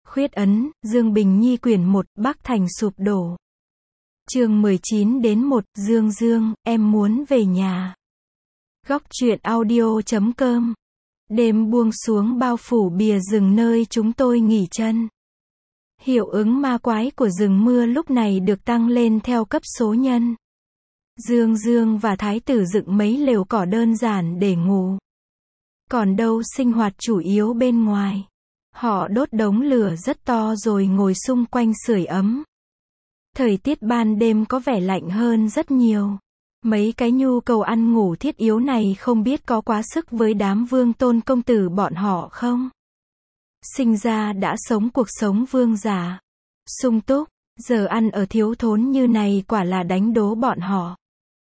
Khuyết ấn, Dương Bình Nhi quyển 1, Bắc Thành sụp đổ. Chương 19-1, Dương Dương, em muốn về nhà. Góc truyện audio.com. Đêm buông xuống bao phủ bìa rừng nơi chúng tôi nghỉ chân. Hiệu ứng ma quái của rừng mưa lúc này được tăng lên theo cấp số nhân. Dương Dương và Thái tử dựng mấy lều cỏ đơn giản để ngủ. Còn đâu sinh hoạt chủ yếu bên ngoài. Họ đốt đống lửa rất to rồi ngồi xung quanh sưởi ấm. Thời tiết ban đêm có vẻ lạnh hơn rất nhiều. Mấy cái nhu cầu ăn ngủ thiết yếu này không biết có quá sức với đám vương tôn công tử bọn họ không? Sinh ra đã sống cuộc sống vương giả. Sung túc, giờ ăn ở thiếu thốn như này quả là đánh đố bọn họ.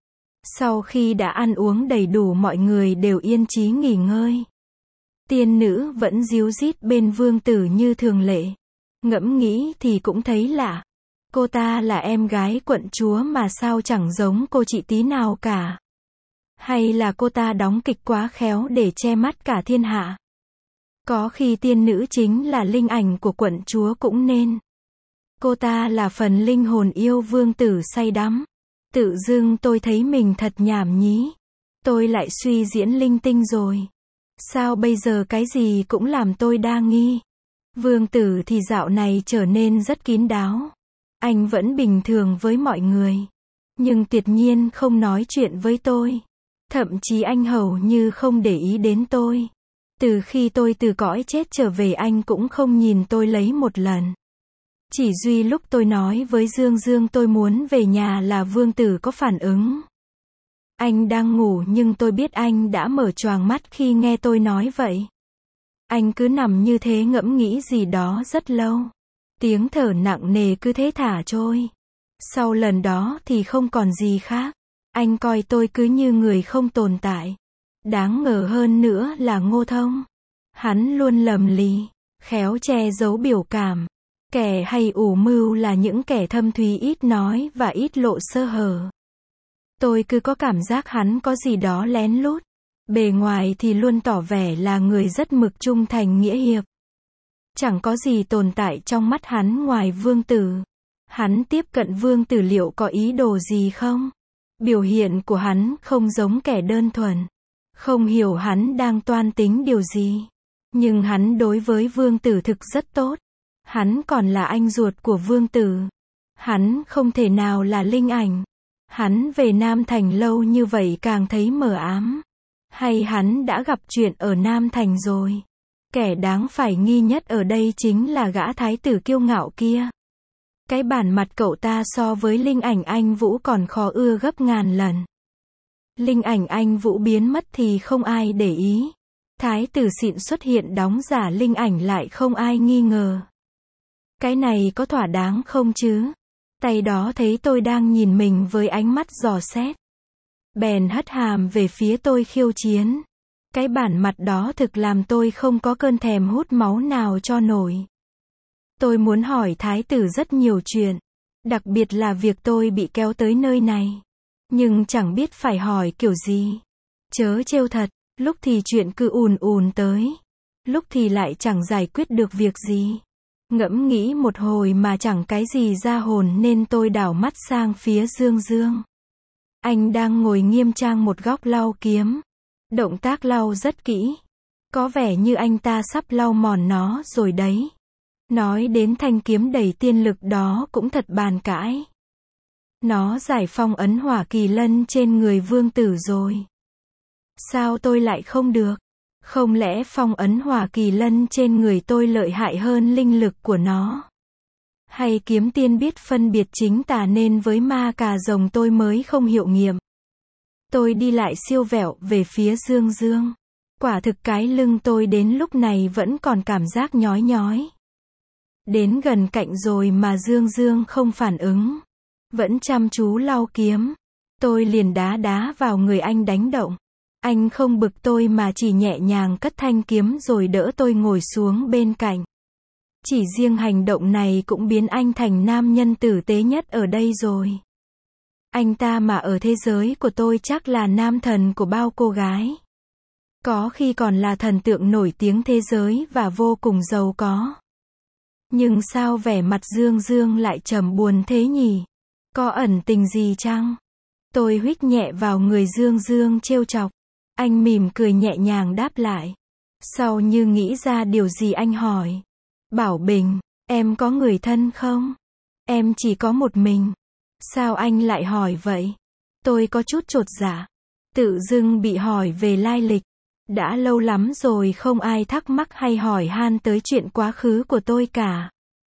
Sau khi đã ăn uống đầy đủ mọi người đều yên chí nghỉ ngơi. Tiên nữ vẫn díu dít bên vương tử như thường lệ. Ngẫm nghĩ thì cũng thấy lạ. Cô ta là em gái quận chúa mà sao chẳng giống cô chị tí nào cả. Hay là cô ta đóng kịch quá khéo để che mắt cả thiên hạ. Có khi tiên nữ chính là linh ảnh của quận chúa cũng nên. Cô ta là phần linh hồn yêu vương tử say đắm. Tự dưng tôi thấy mình thật nhảm nhí. Tôi lại suy diễn linh tinh rồi. Sao bây giờ cái gì cũng làm tôi đa nghi. Vương tử thì dạo này trở nên rất kín đáo. Anh vẫn bình thường với mọi người. Nhưng tuyệt nhiên không nói chuyện với tôi. Thậm chí anh hầu như không để ý đến tôi. Từ khi tôi từ cõi chết trở về anh cũng không nhìn tôi lấy một lần. Chỉ duy lúc tôi nói với Dương Dương tôi muốn về nhà là vương tử có phản ứng. Anh đang ngủ nhưng tôi biết anh đã mở choàng mắt khi nghe tôi nói vậy. Anh cứ nằm như thế ngẫm nghĩ gì đó rất lâu. Tiếng thở nặng nề cứ thế thả trôi. Sau lần đó thì không còn gì khác. Anh coi tôi cứ như người không tồn tại. Đáng ngờ hơn nữa là Ngô Thông. Hắn luôn lầm lì, khéo che giấu biểu cảm. Kẻ hay ủ mưu là những kẻ thâm thúy ít nói và ít lộ sơ hở. Tôi cứ có cảm giác hắn có gì đó lén lút. Bề ngoài thì luôn tỏ vẻ là người rất mực trung thành nghĩa hiệp. Chẳng có gì tồn tại trong mắt hắn ngoài vương tử. Hắn tiếp cận vương tử liệu có ý đồ gì không? Biểu hiện của hắn không giống kẻ đơn thuần. Không hiểu hắn đang toan tính điều gì. Nhưng hắn đối với vương tử thực rất tốt. Hắn còn là anh ruột của vương tử. Hắn không thể nào là linh ảnh. Hắn về Nam Thành lâu như vậy càng thấy mờ ám. Hay hắn đã gặp chuyện ở Nam Thành rồi? Kẻ đáng phải nghi nhất ở đây chính là gã thái tử kiêu ngạo kia. Cái bản mặt cậu ta so với linh ảnh anh Vũ còn khó ưa gấp ngàn lần. Linh ảnh anh Vũ biến mất thì không ai để ý. Thái tử xịn xuất hiện đóng giả linh ảnh lại không ai nghi ngờ. Cái này có thỏa đáng không chứ? Tay đó thấy tôi đang nhìn mình với ánh mắt dò xét. Bèn hất hàm về phía tôi khiêu chiến. Cái bản mặt đó thực làm tôi không có cơn thèm hút máu nào cho nổi. Tôi muốn hỏi thái tử rất nhiều chuyện. Đặc biệt là việc tôi bị kéo tới nơi này. Nhưng chẳng biết phải hỏi kiểu gì. Chớ trêu thật, lúc thì chuyện cứ ùn ùn tới. Lúc thì lại chẳng giải quyết được việc gì. Ngẫm nghĩ một hồi mà chẳng cái gì ra hồn nên tôi đảo mắt sang phía Dương Dương. Anh đang ngồi nghiêm trang một góc lau kiếm. Động tác lau rất kỹ. Có vẻ như anh ta sắp lau mòn nó rồi đấy. Nói đến thanh kiếm đầy tiên lực đó cũng thật bàn cãi. Nó giải phong ấn hỏa kỳ lân trên người vương tử rồi. Sao tôi lại không được? Không lẽ phong ấn hỏa kỳ lân trên người tôi lợi hại hơn linh lực của nó? Hay kiếm tiên biết phân biệt chính tà nên với ma cà rồng tôi mới không hiệu nghiệm? Tôi đi lại siêu vẹo về phía Dương Dương. Quả thực cái lưng tôi đến lúc này vẫn còn cảm giác nhói nhói. Đến gần cạnh rồi mà Dương Dương không phản ứng. Vẫn chăm chú lau kiếm. Tôi liền đá vào người anh đánh động. Anh không bực tôi mà chỉ nhẹ nhàng cất thanh kiếm rồi đỡ tôi ngồi xuống bên cạnh. Chỉ riêng hành động này cũng biến anh thành nam nhân tử tế nhất ở đây rồi. Anh ta mà ở thế giới của tôi chắc là nam thần của bao cô gái. Có khi còn là thần tượng nổi tiếng thế giới và vô cùng giàu có. Nhưng sao vẻ mặt Dương Dương lại trầm buồn thế nhỉ? Có ẩn tình gì chăng? Tôi huých nhẹ vào người Dương Dương trêu chọc. Anh mỉm cười nhẹ nhàng đáp lại. Sau như nghĩ ra điều gì anh hỏi. Bảo Bình, em có người thân không? Em chỉ có một mình. Sao anh lại hỏi vậy? Tôi có chút chột dạ. Tự dưng bị hỏi về lai lịch. Đã lâu lắm rồi không ai thắc mắc hay hỏi han tới chuyện quá khứ của tôi cả.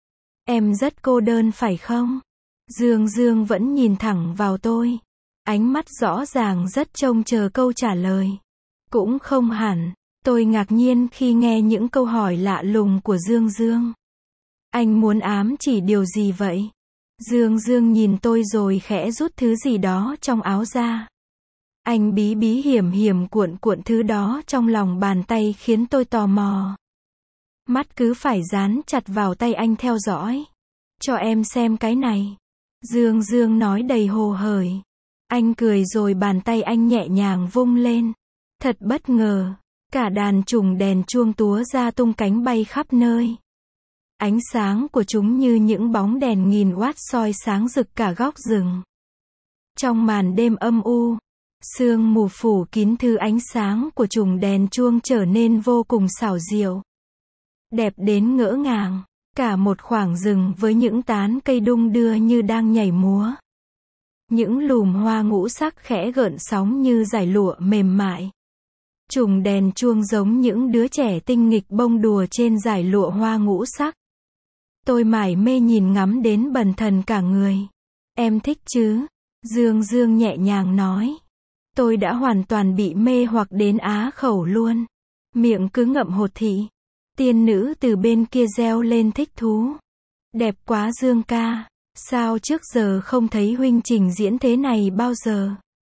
Em rất cô đơn phải không? Dương Dương vẫn nhìn thẳng vào tôi. Ánh mắt rõ ràng rất trông chờ câu trả lời. Cũng không hẳn. Tôi ngạc nhiên khi nghe những câu hỏi lạ lùng của Dương Dương. Anh muốn ám chỉ điều gì vậy? Dương Dương nhìn tôi rồi khẽ rút thứ gì đó trong áo ra. Anh bí bí hiểm hiểm cuộn cuộn thứ đó trong lòng bàn tay khiến tôi tò mò. Mắt cứ phải dán chặt vào tay anh theo dõi. Cho em xem cái này. Dương Dương nói đầy hồ hởi. Anh cười rồi bàn tay anh nhẹ nhàng vung lên. Thật bất ngờ. Cả đàn trùng đèn chuông túa ra tung cánh bay khắp nơi. Ánh sáng của chúng như những bóng đèn nghìn oát soi sáng rực cả góc rừng. Trong màn đêm âm u, sương mù phủ kín thứ ánh sáng của trùng đèn chuông trở nên vô cùng xảo diệu. Đẹp đến ngỡ ngàng, cả một khoảng rừng với những tán cây đung đưa như đang nhảy múa. Những lùm hoa ngũ sắc khẽ gợn sóng như dải lụa mềm mại. Trùng đèn chuông giống những đứa trẻ tinh nghịch bông đùa trên dải lụa hoa ngũ sắc. Tôi mải mê nhìn ngắm đến bần thần cả người. Em thích chứ? Dương Dương nhẹ nhàng nói. Tôi đã hoàn toàn bị mê hoặc đến á khẩu luôn. Miệng cứ ngậm hột thị. Tiên nữ từ bên kia reo lên thích thú. Đẹp quá Dương ca. Sao trước giờ không thấy huynh trình diễn thế này bao giờ?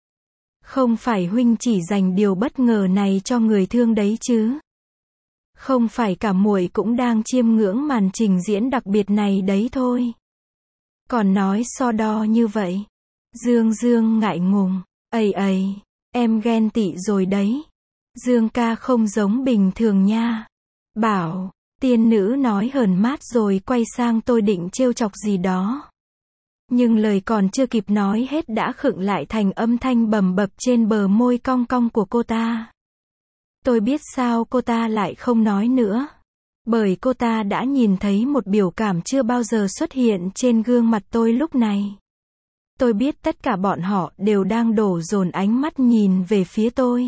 Không phải huynh chỉ dành điều bất ngờ này cho người thương đấy chứ? Không phải cả muội cũng đang chiêm ngưỡng màn trình diễn đặc biệt này đấy thôi. Còn nói so đo như vậy. Dương Dương ngại ngùng. Ây, em ghen tị rồi đấy. Dương ca không giống bình thường nha. Bảo, tiên nữ nói hờn mát rồi quay sang tôi định trêu chọc gì đó. Nhưng lời còn chưa kịp nói hết đã khựng lại thành âm thanh bầm bập trên bờ môi cong cong của cô ta. Tôi biết sao cô ta lại không nói nữa. Bởi cô ta đã nhìn thấy một biểu cảm chưa bao giờ xuất hiện trên gương mặt tôi lúc này. Tôi biết tất cả bọn họ đều đang đổ dồn ánh mắt nhìn về phía tôi.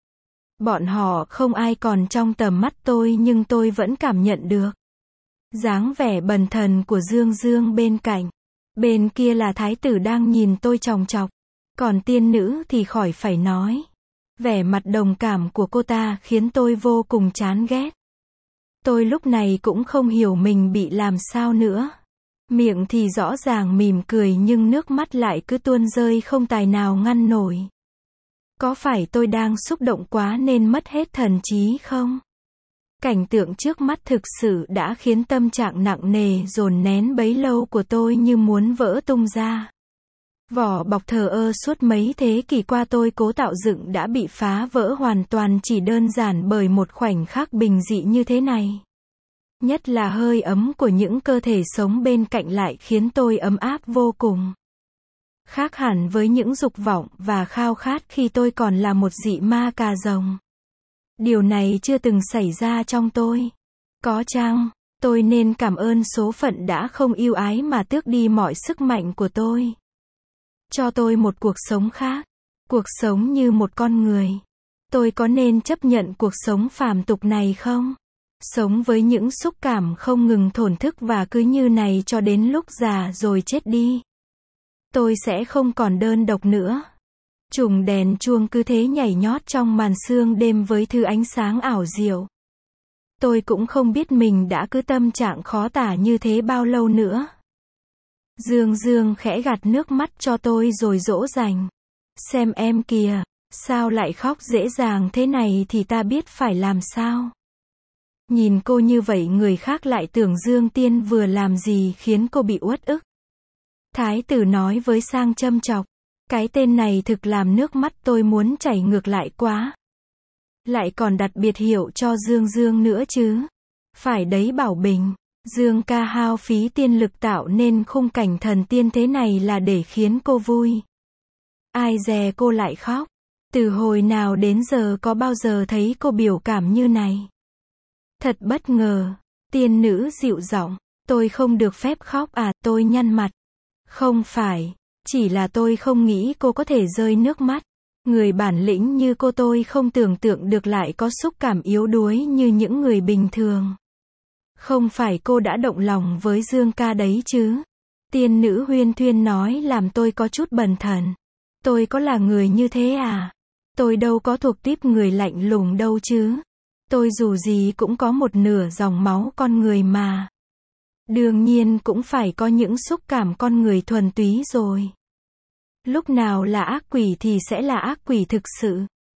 Bọn họ không ai còn trong tầm mắt tôi nhưng tôi vẫn cảm nhận được. Dáng vẻ bần thần của Dương Dương bên cạnh. Bên kia là thái tử đang nhìn tôi chòng chọc. Còn tiên nữ thì khỏi phải nói. Vẻ mặt đồng cảm của cô ta khiến tôi vô cùng chán ghét. Tôi lúc này cũng không hiểu mình bị làm sao nữa. Miệng thì rõ ràng mỉm cười nhưng nước mắt lại cứ tuôn rơi không tài nào ngăn nổi. Có phải tôi đang xúc động quá nên mất hết thần trí không? Cảnh tượng trước mắt thực sự đã khiến tâm trạng nặng nề dồn nén bấy lâu của tôi như muốn vỡ tung ra. Vỏ bọc thờ ơ suốt mấy thế kỷ qua tôi cố tạo dựng đã bị phá vỡ hoàn toàn chỉ đơn giản bởi một khoảnh khắc bình dị như thế này. Nhất là hơi ấm của những cơ thể sống bên cạnh lại khiến tôi ấm áp vô cùng. Khác hẳn với những dục vọng và khao khát khi tôi còn là một dị ma cà rồng. Điều này chưa từng xảy ra trong tôi. Có chăng, tôi nên cảm ơn số phận đã không ưu ái mà tước đi mọi sức mạnh của tôi. Cho tôi một cuộc sống khác. Cuộc sống như một con người. Tôi có nên chấp nhận cuộc sống phàm tục này không? Sống với những xúc cảm không ngừng thổn thức và cứ như này cho đến lúc già rồi chết đi. Tôi sẽ không còn đơn độc nữa. Trùng đèn chuông cứ thế nhảy nhót trong màn sương đêm với thứ ánh sáng ảo diệu. Tôi cũng không biết mình đã cứ tâm trạng khó tả như thế bao lâu nữa. Dương Dương khẽ gạt nước mắt cho tôi rồi dỗ dành. Xem em kìa, sao lại khóc dễ dàng thế này thì ta biết phải làm sao. Nhìn cô như vậy người khác lại tưởng Dương Tiên vừa làm gì khiến cô bị uất ức. Thái tử nói với sang châm chọc. Cái tên này thực làm nước mắt tôi muốn chảy ngược lại quá. Lại còn đặt biệt hiệu cho Dương Dương nữa chứ. Phải đấy Bảo Bình. Dương ca hao phí tiên lực tạo nên khung cảnh thần tiên thế này là để khiến cô vui. Ai dè cô lại khóc. Từ hồi nào đến giờ có bao giờ thấy cô biểu cảm như này. Thật bất ngờ. Tiên nữ dịu giọng. Tôi không được phép khóc à, tôi nhăn mặt. Không phải, chỉ là tôi không nghĩ cô có thể rơi nước mắt. Người bản lĩnh như cô tôi không tưởng tượng được lại có xúc cảm yếu đuối như những người bình thường. Không phải cô đã động lòng với Dương ca đấy chứ? Tiên nữ huyên thuyên nói làm tôi có chút bần thần. Tôi có là người như thế à? Tôi đâu có thuộc típ người lạnh lùng đâu chứ. Tôi dù gì cũng có một nửa dòng máu con người mà. Đương nhiên cũng phải có những xúc cảm con người thuần túy rồi. Lúc nào là ác quỷ thì sẽ là ác quỷ thực sự.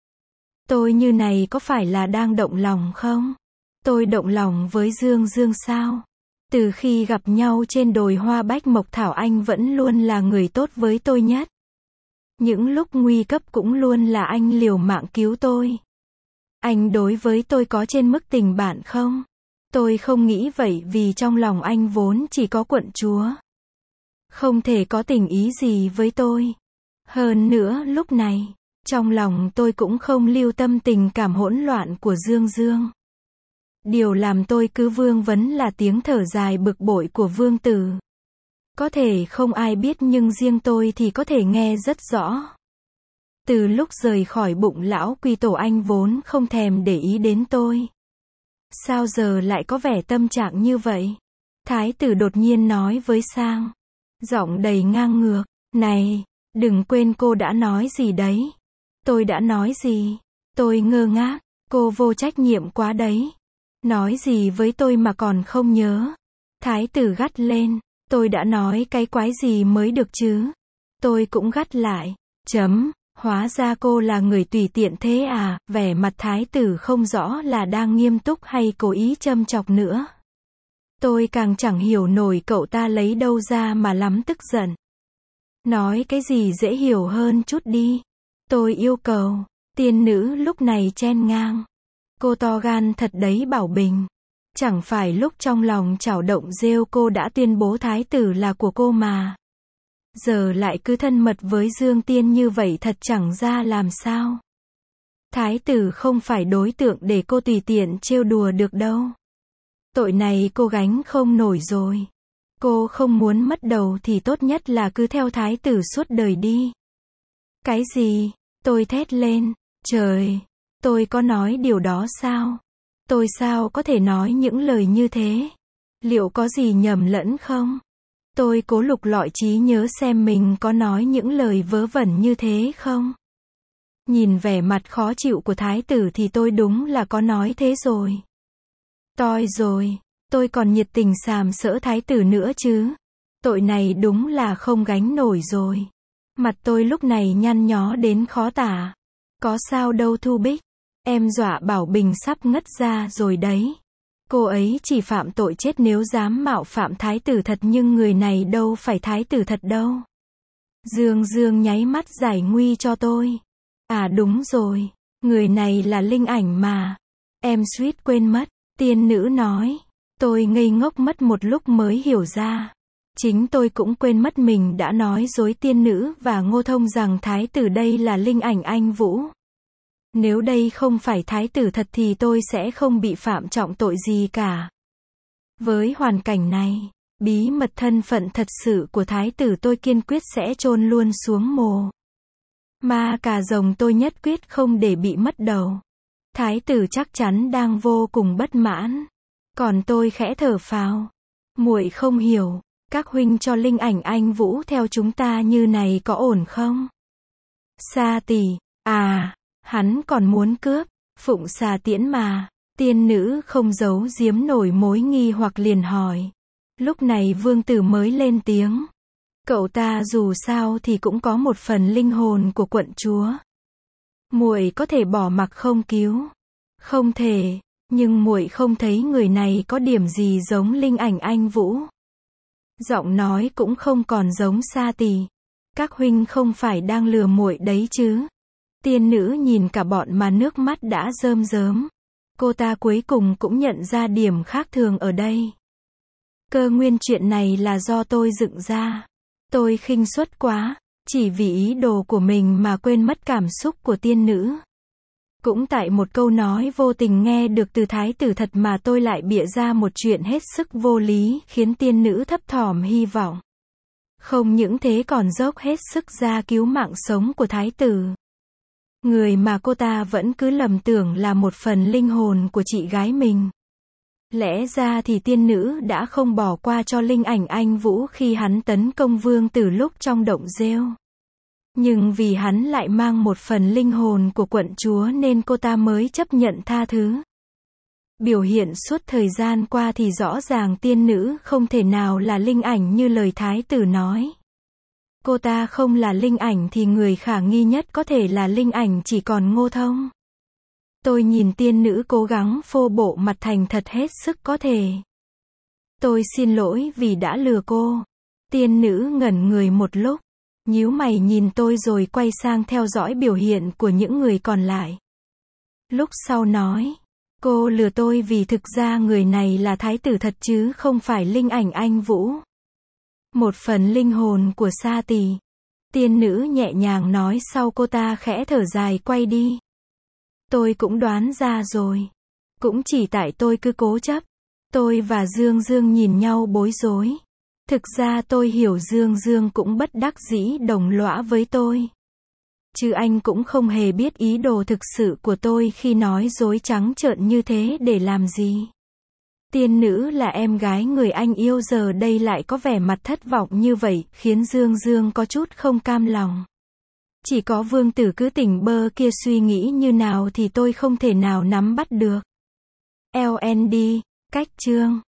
Tôi như này có phải là đang động lòng không? Tôi động lòng với Dương Dương sao? Từ khi gặp nhau trên đồi hoa bách mộc thảo anh vẫn luôn là người tốt với tôi nhất. Những lúc nguy cấp cũng luôn là anh liều mạng cứu tôi. Anh đối với tôi có trên mức tình bạn không? Tôi không nghĩ vậy vì trong lòng anh vốn chỉ có quận chúa. Không thể có tình ý gì với tôi. Hơn nữa lúc này, trong lòng tôi cũng không lưu tâm tình cảm hỗn loạn của Dương Dương. Điều làm tôi cứ vương vấn là tiếng thở dài bực bội của vương tử. Có thể không ai biết nhưng riêng tôi thì có thể nghe rất rõ. Từ lúc rời khỏi bụng lão quy tổ anh vốn không thèm để ý đến tôi. Sao giờ lại có vẻ tâm trạng như vậy? Thái tử đột nhiên nói với Sang. Giọng đầy ngang ngược. Này, đừng quên cô đã nói gì đấy. Tôi đã nói gì? Tôi ngơ ngác. Cô vô trách nhiệm quá đấy. Nói gì với tôi mà còn không nhớ? Thái tử gắt lên. Tôi đã nói cái quái gì mới được chứ? Tôi cũng gắt lại. Hóa ra cô là người tùy tiện thế à? Vẻ mặt thái tử không rõ là đang nghiêm túc hay cố ý châm chọc nữa. Tôi càng chẳng hiểu nổi cậu ta lấy đâu ra mà lắm tức giận. Nói cái gì dễ hiểu hơn chút đi. Tôi yêu cầu. Tiên nữ lúc này chen ngang. Cô to gan thật đấy Bảo Bình. Chẳng phải lúc trong lòng chảo động rêu cô đã tuyên bố thái tử là của cô mà. Giờ lại cứ thân mật với Dương Tiên như vậy thật chẳng ra làm sao. Thái tử không phải đối tượng để cô tùy tiện trêu đùa được đâu. Tội này cô gánh không nổi rồi. Cô không muốn mất đầu thì tốt nhất là cứ theo thái tử suốt đời đi. Cái gì? Tôi thét lên. Trời! Tôi có nói điều đó sao? Tôi sao có thể nói những lời như thế? Liệu có gì nhầm lẫn không? Tôi cố lục lọi trí nhớ xem mình có nói những lời vớ vẩn như thế không? Nhìn vẻ mặt khó chịu của thái tử thì tôi đúng là có nói thế rồi. Toi rồi, tôi còn nhiệt tình sàm sỡ thái tử nữa chứ. Tội này đúng là không gánh nổi rồi. Mặt tôi lúc này nhăn nhó đến khó tả. Có sao đâu Thu Bích. Em dọa Bảo Bình sắp ngất ra rồi đấy. Cô ấy chỉ phạm tội chết nếu dám mạo phạm thái tử thật nhưng người này đâu phải thái tử thật đâu. Dương Dương nháy mắt giải nguy cho tôi. À đúng rồi, người này là Linh Ảnh mà. Em suýt quên mất, tiên nữ nói. Tôi ngây ngốc mất một lúc mới hiểu ra. Chính tôi cũng quên mất mình đã nói dối tiên nữ và Ngô Thông rằng thái tử đây là Linh Ảnh anh Vũ. Nếu đây không phải thái tử thật thì tôi sẽ không bị phạm trọng tội gì cả. Với hoàn cảnh này, bí mật thân phận thật sự của thái tử tôi kiên quyết sẽ chôn luôn xuống mồ. Ma cà rồng tôi nhất quyết không để bị mất đầu. Thái tử chắc chắn đang vô cùng bất mãn. Còn tôi khẽ thở phào. Muội không hiểu, các huynh cho Linh Ảnh anh Vũ theo chúng ta như này có ổn không? Sa tỷ, à, hắn còn muốn cướp, Phụng Xà Tiễn mà. Tiên nữ không giấu giếm nổi mối nghi hoặc liền hỏi. Lúc này vương tử mới lên tiếng. Cậu ta dù sao thì cũng có một phần linh hồn của quận chúa. Muội có thể bỏ mặc không cứu? Không thể, nhưng muội không thấy người này có điểm gì giống Linh Ảnh anh Vũ. Giọng nói cũng không còn giống Sa tỷ. Các huynh không phải đang lừa muội đấy chứ? Tiên nữ nhìn cả bọn mà nước mắt đã rơm rớm. Cô ta cuối cùng cũng nhận ra điểm khác thường ở đây. Cơ nguyên chuyện này là do tôi dựng ra. Tôi khinh suất quá, chỉ vì ý đồ của mình mà quên mất cảm xúc của tiên nữ. Cũng tại một câu nói vô tình nghe được từ thái tử thật mà tôi lại bịa ra một chuyện hết sức vô lý, khiến tiên nữ thấp thỏm hy vọng. Không những thế còn dốc hết sức ra cứu mạng sống của thái tử. Người mà cô ta vẫn cứ lầm tưởng là một phần linh hồn của chị gái mình. Lẽ ra thì tiên nữ đã không bỏ qua cho linh ảnh anh Vũ khi hắn tấn công vương tử lúc trong động rêu. Nhưng vì hắn lại mang một phần linh hồn của quận chúa nên cô ta mới chấp nhận tha thứ. Biểu hiện suốt thời gian qua thì rõ ràng tiên nữ không thể nào là linh ảnh như lời thái tử nói. Cô ta không là linh ảnh thì người khả nghi nhất có thể là linh ảnh chỉ còn Ngô Thông. Tôi nhìn tiên nữ cố gắng phô bộ mặt thành thật hết sức có thể. Tôi xin lỗi vì đã lừa cô. Tiên nữ ngẩn người một lúc, nhíu mày nhìn tôi rồi quay sang theo dõi biểu hiện của những người còn lại. Lúc sau nói, cô lừa tôi vì thực ra người này là thái tử thật chứ không phải linh ảnh anh Vũ. Một phần linh hồn của Sa Tỳ. Tiên nữ nhẹ nhàng nói sau cô ta khẽ thở dài quay đi. Tôi cũng đoán ra rồi. Cũng chỉ tại tôi cứ cố chấp. Tôi và Dương Dương nhìn nhau bối rối. Thực ra tôi hiểu Dương Dương cũng bất đắc dĩ đồng lõa với tôi. Chứ anh cũng không hề biết ý đồ thực sự của tôi khi nói dối trắng trợn như thế để làm gì. Tiên nữ là em gái người anh yêu giờ đây lại có vẻ mặt thất vọng như vậy, khiến Dương Dương có chút không cam lòng. Chỉ có vương tử cứ tỉnh bơ kia suy nghĩ như nào thì tôi không thể nào nắm bắt được. LND, cách chương